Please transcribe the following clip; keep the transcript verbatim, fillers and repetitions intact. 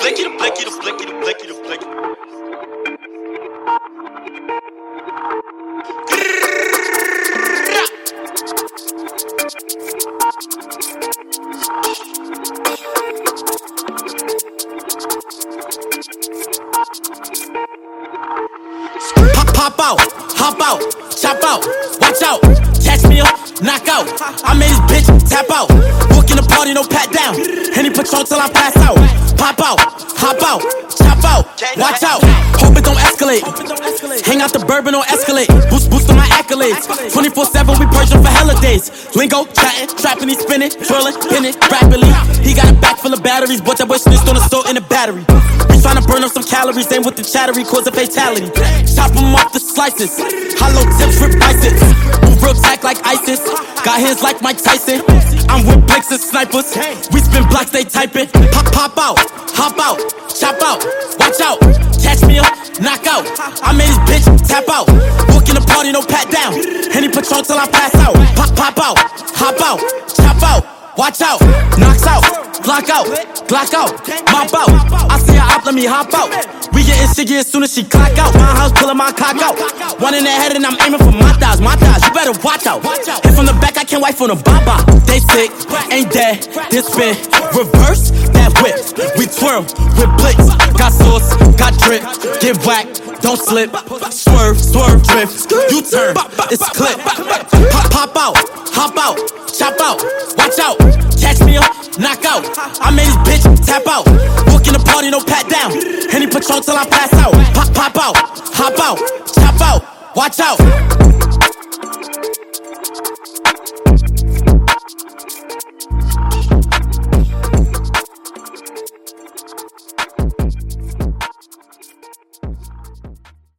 blicky, the blicky, the blicky, the blicky, the blicky. Pop, pop out, hop out, chop out, watch out, catch me up, knock out. I made this bitch tap out, walk in the party, no pat down. Henny Patron till I pass out. Pop out, hop out, chop out, watch out. Hope it don't escalate. Hang out the bourbon on Escalade. Boost, boost on my accolades. twenty-four seven, we purging for hella days. Lingo, chatting, trapping, he spinning, twirling, pinning, rapidly. He got a bag full of batteries, but that boy snitched on the store in the battery. We tryna burn up some calories, aim with the chattery, cause a fatality. Chop him off the slices, hollow tips, rip biceps. Move real tight like ISIS, got hands like Mike Tyson. I'm with blicks and snipers, we spin blocks, they typing. Pop, pop out, hop out, chop out, watch out, catch me up, knock out. I made this bitch tap out, walk in the party, no pat down. Henny Patron till I pass out. Pop, pop out, hop out, chop out, watch out, knocks out, block out, glock out, mop out. I see her up, let me hop out. We getting shiggy as soon as she clock out. My house pulling my cock out. One in the head and I'm aiming for my thighs, my thighs. You better watch out. Hit from the back, I can't wait for the baba. They sick, ain't dead. This spin, reverse that whip. We twirl with blitz. Got sauce, got drip. Get whacked, don't slip. Swerve, swerve, drift. You turn, it's clip. Pop, pop out, hop out, chop out, watch out. Catch me up, knock out. I made this bitch tap out. Walk in the party, no pat down. Henny Patron till I pass out. Pop, pop out, hop out, chop out, watch out.